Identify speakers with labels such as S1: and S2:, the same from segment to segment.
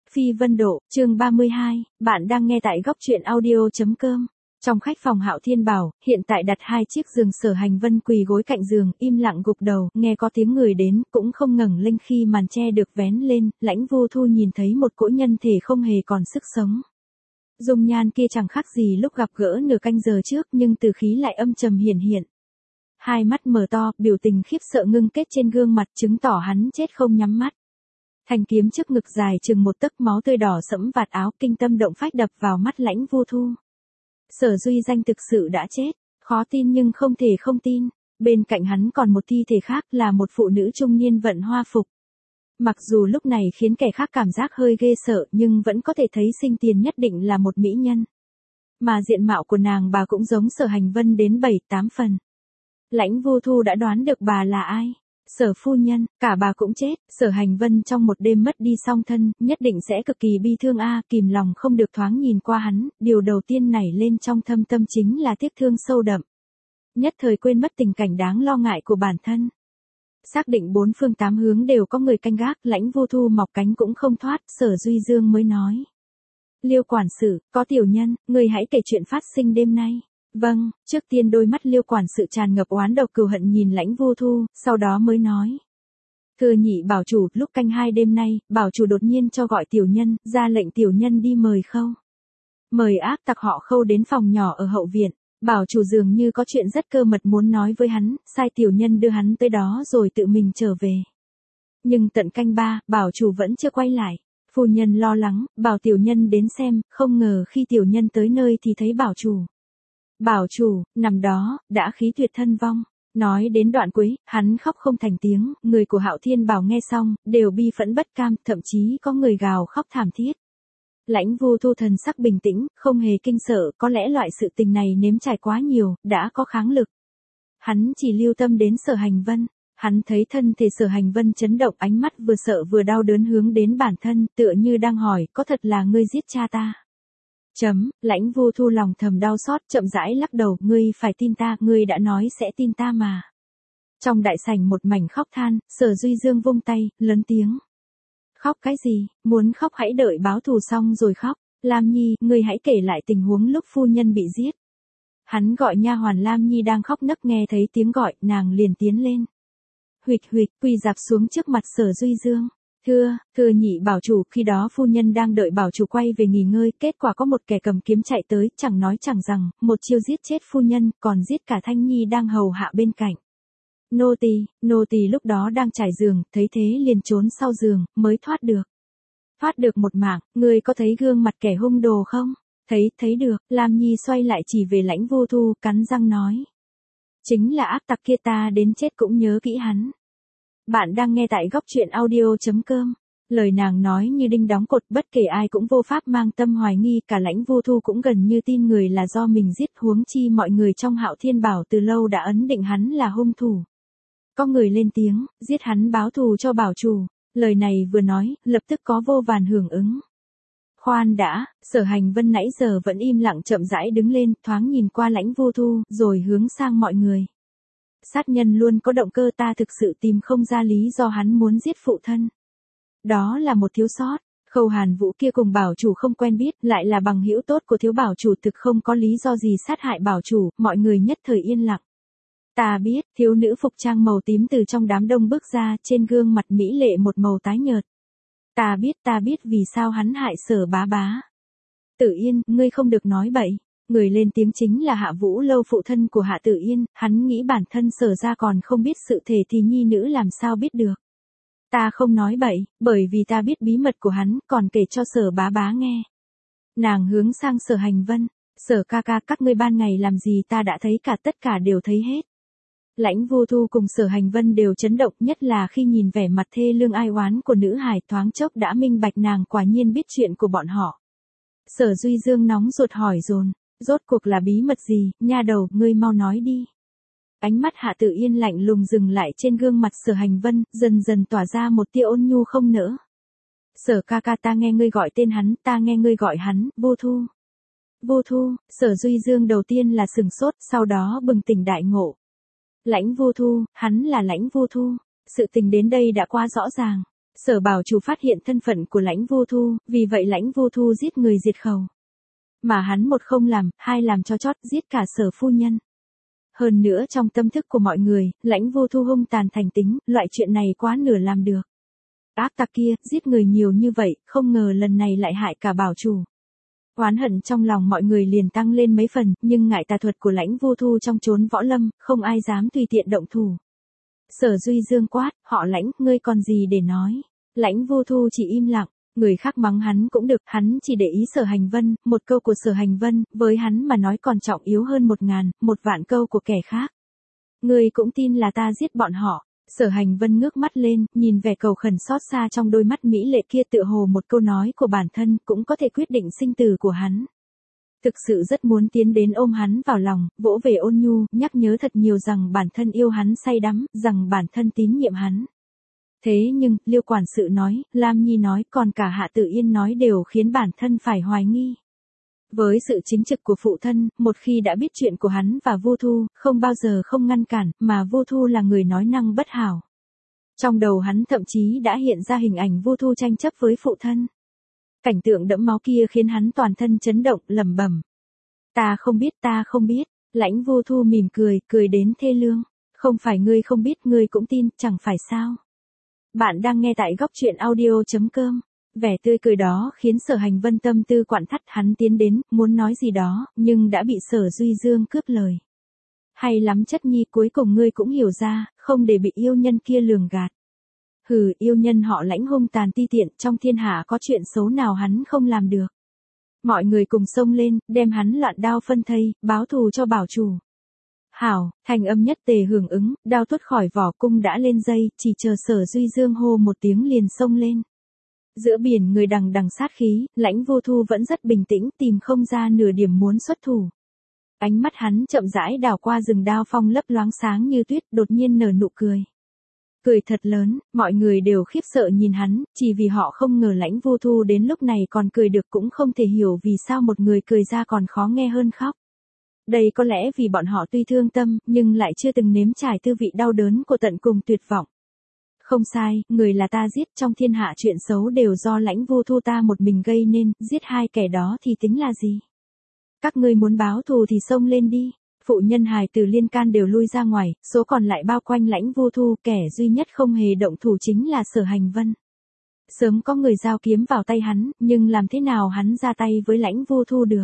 S1: Phi Vân Độ, chương 32, bạn đang nghe tại góc truyện audio.com. Trong khách phòng Hạo Thiên Bảo, hiện tại đặt 2 chiếc giường. Sở Hành Vân quỳ gối cạnh giường, im lặng gục đầu, nghe có tiếng người đến, cũng không ngẩng lên. Khi màn che được vén lên, Lãnh Vô Thu nhìn thấy một cỗ nhân thể không hề còn sức sống. Dung nhan kia chẳng khác gì lúc gặp gỡ nửa canh giờ trước, nhưng từ khí lại âm trầm hiển hiện. Hai mắt mở to, biểu tình khiếp sợ ngưng kết trên gương mặt, chứng tỏ hắn chết không nhắm mắt. Thanh kiếm trước ngực dài chừng một tấc, máu tươi đỏ sẫm vạt áo, kinh tâm động phách đập vào mắt Lãnh Vô Thu. Sở Duy Danh thực sự đã chết, khó tin nhưng không thể không tin. Bên cạnh hắn còn một thi thể khác, là một phụ nữ trung niên vận hoa phục. Mặc dù lúc này khiến kẻ khác cảm giác hơi ghê sợ, nhưng vẫn có thể thấy sinh tiền nhất định là một mỹ nhân. Mà diện mạo của nàng bà cũng giống Sở Hành Vân đến 7-8 phần. Lãnh Vô Thu đã đoán được bà là ai. Sở phu nhân, cả bà cũng chết. Sở Hành Vân trong một đêm mất đi song thân, nhất định sẽ cực kỳ bi thương kìm lòng không được thoáng nhìn qua hắn, điều đầu tiên nảy lên trong thâm tâm chính là tiếc thương sâu đậm. Nhất thời quên mất tình cảnh đáng lo ngại của bản thân. Xác định 4 phương 8 hướng đều có người canh gác, Lãnh Vô Thu mọc cánh cũng không thoát, Sở Duy Dương mới nói. Liêu quản sự, có tiểu nhân, người hãy kể chuyện phát sinh đêm nay. Vâng, trước tiên đôi mắt Liêu quản sự tràn ngập oán độc cừu hận nhìn Lãnh Vô Thu, sau đó mới nói. Thưa nhị bảo chủ, lúc canh 2 đêm nay, bảo chủ đột nhiên cho gọi tiểu nhân, ra lệnh tiểu nhân đi mời Khâu. Mời ác tặc họ Khâu đến phòng nhỏ ở hậu viện, bảo chủ dường như có chuyện rất cơ mật muốn nói với hắn, sai tiểu nhân đưa hắn tới đó rồi tự mình trở về. Nhưng tận canh 3, bảo chủ vẫn chưa quay lại. Phu nhân lo lắng, bảo tiểu nhân đến xem, không ngờ khi tiểu nhân tới nơi thì thấy bảo chủ. Bảo chủ, nằm đó, đã khí tuyệt thân vong. Nói đến đoạn cuối, hắn khóc không thành tiếng, người của Hạo Thiên Bảo nghe xong, đều bi phẫn bất cam, thậm chí có người gào khóc thảm thiết. Lãnh Vô Thu thần sắc bình tĩnh, không hề kinh sợ, có lẽ loại sự tình này nếm trải quá nhiều, đã có kháng lực. Hắn chỉ lưu tâm đến Sở Hành Vân. Hắn thấy thân thể Sở Hành Vân chấn động, ánh mắt vừa sợ vừa đau đớn hướng đến bản thân, tựa như đang hỏi, có thật là ngươi giết cha ta? Lãnh Vô Thu lòng thầm đau xót, chậm rãi lắc đầu, ngươi phải tin ta, ngươi đã nói sẽ tin ta mà. Trong đại sảnh một mảnh khóc than, Sở Duy Dương vung tay, lớn tiếng. Khóc cái gì, muốn khóc hãy đợi báo thù xong rồi khóc. Lam Nhi, ngươi hãy kể lại tình huống lúc phu nhân bị giết. Hắn gọi nha hoàn Lam Nhi đang khóc nấc, nghe thấy tiếng gọi, nàng liền tiến lên. Huỵch huỵch, quỳ dạp xuống trước mặt Sở Duy Dương. Thưa nhị bảo chủ, khi đó phu nhân đang đợi bảo chủ quay về nghỉ ngơi, kết quả có một kẻ cầm kiếm chạy tới, chẳng nói chẳng rằng, một chiêu giết chết phu nhân, còn giết cả Thanh Nhi đang hầu hạ bên cạnh. Nô tỳ lúc đó đang trải giường, thấy thế liền trốn sau giường, mới thoát được. Thoát được một mạng, ngươi có thấy gương mặt kẻ hung đồ không? Thấy được. Lam Nhi xoay lại chỉ về Lãnh Vô Thu, cắn răng nói. Chính là ác tặc kia, ta đến chết cũng nhớ kỹ hắn. Bạn đang nghe tại góc truyện audio.com. Lời nàng nói như đinh đóng cột, bất kể ai cũng vô pháp mang tâm hoài nghi, cả Lãnh Vô Thu cũng gần như tin người là do mình giết, huống chi mọi người trong Hạo Thiên Bảo từ lâu đã ấn định hắn là hung thủ. Có người lên tiếng, giết hắn báo thù cho bảo chủ. Lời này vừa nói, lập tức có vô vàn hưởng ứng. Khoan đã, Sở Hành Vân nãy giờ vẫn im lặng chậm rãi đứng lên, thoáng nhìn qua Lãnh Vô Thu, rồi hướng sang mọi người. Sát nhân luôn có động cơ, ta thực sự tìm không ra lý do hắn muốn giết phụ thân. Đó là một thiếu sót. Khâu Hàn Vũ kia cùng bảo chủ không quen biết, lại là bằng hữu tốt của thiếu bảo chủ, thực không có lý do gì sát hại bảo chủ. Mọi người nhất thời yên lặng. Ta biết, thiếu nữ phục trang màu tím từ trong đám đông bước ra, trên gương mặt mỹ lệ một màu tái nhợt. Ta biết vì sao hắn hại Sở bá bá. Tử Yên, ngươi không được nói bậy. Người lên tiếng chính là Hạ Vũ Lâu, phụ thân của Hạ Tử Yên, hắn nghĩ bản thân Sở ra còn không biết sự thể thì nhi nữ làm sao biết được. Ta không nói bậy, bởi vì ta biết bí mật của hắn, còn kể cho Sở bá bá nghe. Nàng hướng sang Sở Hành Vân, Sở ca ca, các ngươi ban ngày làm gì ta đã thấy cả, tất cả đều thấy hết. Lãnh Vô Thu cùng Sở Hành Vân đều chấn động, nhất là khi nhìn vẻ mặt thê lương ai oán của nữ hài, thoáng chốc đã minh bạch nàng quả nhiên biết chuyện của bọn họ. Sở Duy Dương nóng ruột hỏi dồn. Rốt cuộc là bí mật gì, nha đầu, ngươi mau nói đi. Ánh mắt Hạ Tử Yên lạnh lùng dừng lại trên gương mặt Sở Hành Vân, dần dần tỏa ra một tia ôn nhu không nỡ. Sở ca ca, ta nghe ngươi gọi tên hắn, ta nghe ngươi gọi hắn, Vô Thu. Vô Thu, Sở Duy Dương đầu tiên là sừng sốt, sau đó bừng tỉnh đại ngộ. Lãnh Vô Thu, hắn là Lãnh Vô Thu. Sự tình đến đây đã quá rõ ràng. Sở Bảo Chủ phát hiện thân phận của Lãnh Vô Thu, vì vậy Lãnh Vô Thu giết người diệt khẩu. Mà hắn một không làm, hai làm cho chót, giết cả Sở phu nhân. Hơn nữa trong tâm thức của mọi người, Lãnh Vô Thu hung tàn thành tính, loại chuyện này quá nửa làm được. Ác tặc kia, giết người nhiều như vậy, không ngờ lần này lại hại cả Bảo Chủ. Oán hận trong lòng mọi người liền tăng lên mấy phần, nhưng ngại tà thuật của Lãnh Vô Thu trong chốn võ lâm, không ai dám tùy tiện động thủ. Sở Duy Dương quát, họ Lãnh, ngươi còn gì để nói? Lãnh Vô Thu chỉ im lặng, người khác mắng hắn cũng được, hắn chỉ để ý Sở Hành Vân, một câu của Sở Hành Vân, với hắn mà nói còn trọng yếu hơn 1.000 câu của kẻ khác. Ngươi cũng tin là ta giết bọn họ. Sở Hành Vân ngước mắt lên, nhìn vẻ cầu khẩn xót xa trong đôi mắt mỹ lệ kia, tựa hồ một câu nói của bản thân cũng có thể quyết định sinh tử của hắn. Thực sự rất muốn tiến đến ôm hắn vào lòng, vỗ về ôn nhu, nhắc nhớ thật nhiều rằng bản thân yêu hắn say đắm, rằng bản thân tín nhiệm hắn. Thế nhưng, Liêu quản sự nói, Lam Nhi nói, còn cả Hạ Tử Yên nói đều khiến bản thân phải hoài nghi. Với sự chính trực của phụ thân, một khi đã biết chuyện của hắn và Vô Thu, không bao giờ không ngăn cản, mà Vô Thu là người nói năng bất hảo. Trong đầu hắn thậm chí đã hiện ra hình ảnh Vô Thu tranh chấp với phụ thân. Cảnh tượng đẫm máu kia khiến hắn toàn thân chấn động, lẩm bẩm. Ta không biết, Lãnh Vô Thu mỉm cười, cười đến thê lương. Không phải ngươi không biết, ngươi cũng tin, chẳng phải sao. Bạn đang nghe tại góc truyện audio.com. Vẻ tươi cười đó khiến Sở Hành Vân tâm tư quặn thắt, hắn tiến đến, muốn nói gì đó, nhưng đã bị Sở Duy Dương cướp lời. Hay lắm chất nhi, cuối cùng ngươi cũng hiểu ra, không để bị yêu nhân kia lường gạt. Hừ, yêu nhân họ Lãnh hung tàn ti tiện, trong thiên hạ có chuyện xấu nào hắn không làm được. Mọi người cùng xông lên, đem hắn loạn đao phân thây, báo thù cho Bảo Chủ. Hảo, thành âm nhất tề hưởng ứng, đao tuốt khỏi vỏ, cung đã lên dây, chỉ chờ Sở Duy Dương hô một tiếng liền xông lên. Giữa biển người đằng đằng sát khí, Lãnh Vô Thu vẫn rất bình tĩnh, tìm không ra nửa điểm muốn xuất thủ. Ánh mắt hắn chậm rãi đảo qua rừng đao phong lấp loáng sáng như tuyết, đột nhiên nở nụ cười. Cười thật lớn, mọi người đều khiếp sợ nhìn hắn, chỉ vì họ không ngờ Lãnh Vô Thu đến lúc này còn cười được, cũng không thể hiểu vì sao một người cười ra còn khó nghe hơn khóc. Đây có lẽ vì bọn họ tuy thương tâm, nhưng lại chưa từng nếm trải tư vị đau đớn của tận cùng tuyệt vọng. Không sai, người là ta giết, trong thiên hạ chuyện xấu đều do Lãnh Vô Thu ta một mình gây nên, giết hai kẻ đó thì tính là gì? Các ngươi muốn báo thù thì xông lên đi. Phụ nhân hài tử liên can đều lui ra ngoài, số còn lại bao quanh Lãnh Vô Thu, kẻ duy nhất không hề động thủ chính là Sở Hành Vân. Sớm có người giao kiếm vào tay hắn, nhưng làm thế nào hắn ra tay với Lãnh Vô Thu được?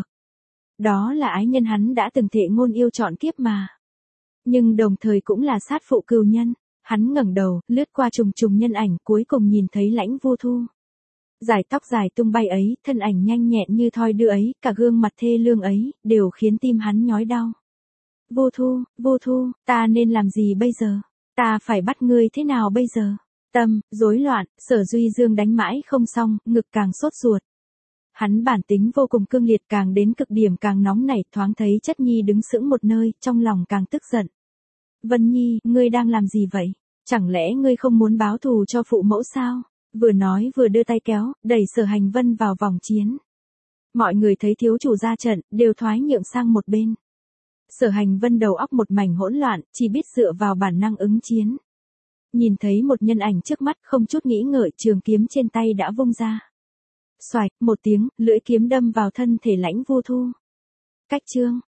S1: Đó là ái nhân hắn đã từng thệ ngôn yêu trọn kiếp mà. Nhưng đồng thời cũng là sát phụ cừu nhân. Hắn ngẩng đầu, lướt qua trùng trùng nhân ảnh, cuối cùng nhìn thấy Lãnh Vô Thu. Dải tóc dài tung bay ấy, thân ảnh nhanh nhẹn như thoi đưa ấy, cả gương mặt thê lương ấy, đều khiến tim hắn nhói đau. Vô Thu, ta nên làm gì bây giờ? Ta phải bắt ngươi thế nào bây giờ? Tâm, rối loạn, Sở Duy Dương đánh mãi không xong, ngực càng sốt ruột. Hắn bản tính vô cùng cương liệt, càng đến cực điểm càng nóng nảy, thoáng thấy chất nhi đứng sững một nơi, trong lòng càng tức giận. Vân Nhi, ngươi đang làm gì vậy? Chẳng lẽ ngươi không muốn báo thù cho phụ mẫu sao? Vừa nói vừa đưa tay kéo, đẩy Sở Hành Vân vào vòng chiến. Mọi người thấy thiếu chủ ra trận, đều thoái nhượng sang một bên. Sở Hành Vân đầu óc một mảnh hỗn loạn, chỉ biết dựa vào bản năng ứng chiến. Nhìn thấy một nhân ảnh trước mắt, không chút nghĩ ngợi, trường kiếm trên tay đã vung ra. Xoạch, một tiếng, lưỡi kiếm đâm vào thân thể Lãnh Vô Thu. Cách chương.